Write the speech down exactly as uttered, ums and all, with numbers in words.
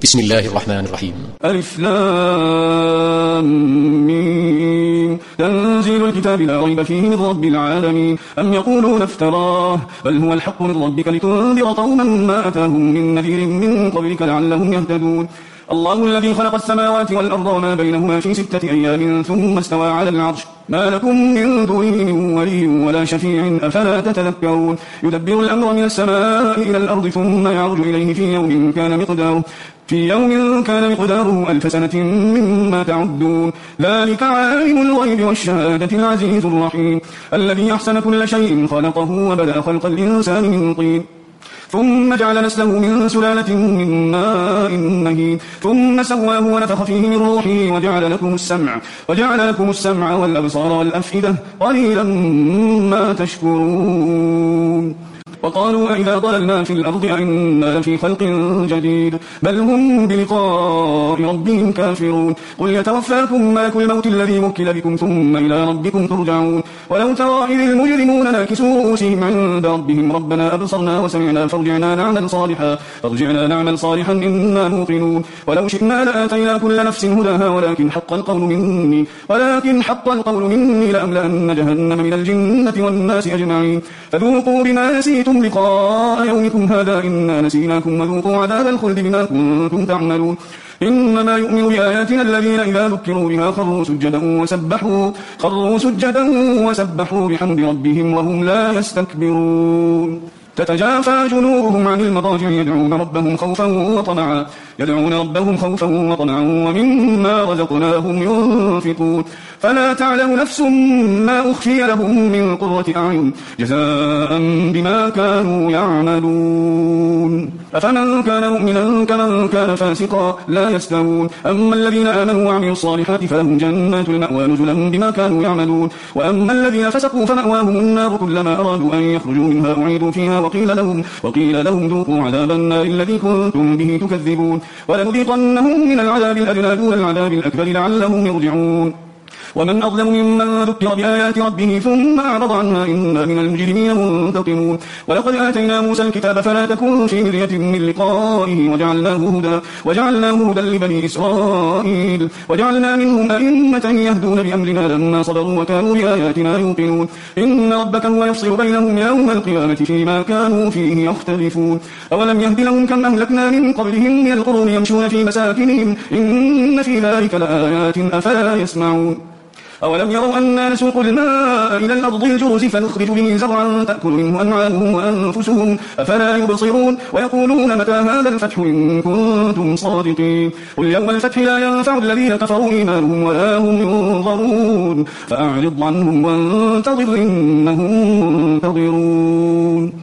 بسم الله الرحمن الرحيم. ألف لام ميم. تنزيل الكتاب لا ريب فيه من رب العالمين. أم يقولون افتراه بل هو الحق من ربك لتنذر قوما ما أتاهم من نذير من قبلك لعلهم يهتدون. الله الذي خلق السماوات والأرض وما بينهما في ستة أيام ثم استوى على العرش ما لكم من دونه من ولي ولا شفيع أفلا تتذكرون. يدبر الأمر من السماء إلى الأرض ثم يعرج إليه في يوم كان مقداره في يوم كان مقداره ألف سنة مما تعدون. ذلك عالم الغيب والشهادة العزيز الرحيم الذي أحسن كل شيء خلقه وبدأ خلق الإنسان من طين ثم جعل نسله من سلالة من ماء مهين ثم سواه ونفخ فيه من روحه وجعل لكم السمع وجعل لكم السمع والأبصار والأفئدة قليلا ما تشكرون. وقالوا أئذا ضللنا في الأرض أئنا لفي خلق جديد بل هم بلقاء ربهم كافرون. قل يتوفاكم ملك الموت الذي وكل بكم ثم إلى ربكم ترجعون. ولو ترى إذ المجرمون ناكسوا رؤوسهم عند ربهم ربنا أبصرنا وسمعنا فارجعنا نعمل صالحا فارجعنا نعمل صالحا إنا موقنون. ولو شئنا لآتينا كل نفس هداها ولكن حق القول مني ولكن حق القول مني لأملأن جهنم من الجنة والناس أجمعين. فذوقوا بما نسيتم لقاء يومكم هذا إنا نسيناكم وذوقوا عذاب الخلد بما كنتم تعملون. إنما يؤمن بآياتنا الذين إذا ذكروا بها خروا سجدا وسبحوا خروا سجدا وسبحوا بحمد ربهم وهم لا يستكبرون. تتجافى جنوبهم عن المضاجع يدعون ربهم خوفا وطمعا يدعون ربهم خوفا وطمعا ومما رزقناهم ينفقون. فلا تعلم نفس ما أخفي لهم من قرة أعين جزاء بما كانوا يعملون. أفمن كان مؤمنا كمن كان فاسقا لا يستوون. أما الذين آمنوا وعملوا الصالحات فلهم جنات المأوى نزلا بما كانوا يعملون. وأما الذين فسقوا فمأواهم النار كلما أرادوا أن يخرجوا منها أعيدوا فيها وقيل لهم, وقيل لهم ذوقوا عذاب النار الذي كنتم به تكذبون. ولنذيقنهم من العذاب الأدنى دون العذاب الأكبر لعلهم يرجعون. ومن أظلم ممن ذكر بآيات ربه ثم أعرض عنها إنا من المجرمين منتقمون. ولقد آتينا موسى الكتاب فلا تكن في مرية من لقائه وجعلناه هدى وجعلناه هدى لبني إسرائيل وجعلنا منهم أئمة يهدون بأمرنا لما صبروا وكانوا بآياتنا يوقنون. إن ربك هو يفصل بينهم يوم القيامة فيما كانوا فيه يختلفون. أولم يهد لهم كم أهلكنا من قبلهم من القرون يمشون في مساكنهم إن في ذلك لآيات أفلا يسمعون. أولم يروا أنا نسوق الماء إلى الأرض الجرز فنخرج به زرعا تأكل منه أنعامهم وأنفسهم أفلا يبصرون. ويقولون متى هذا الفتح إن كنتم صادقين. قل يوم الفتح لا ينفع الذين كفروا إيمانهم ولا هم ينظرون فأعرض عنهم وانتظر إنهم منتظرون.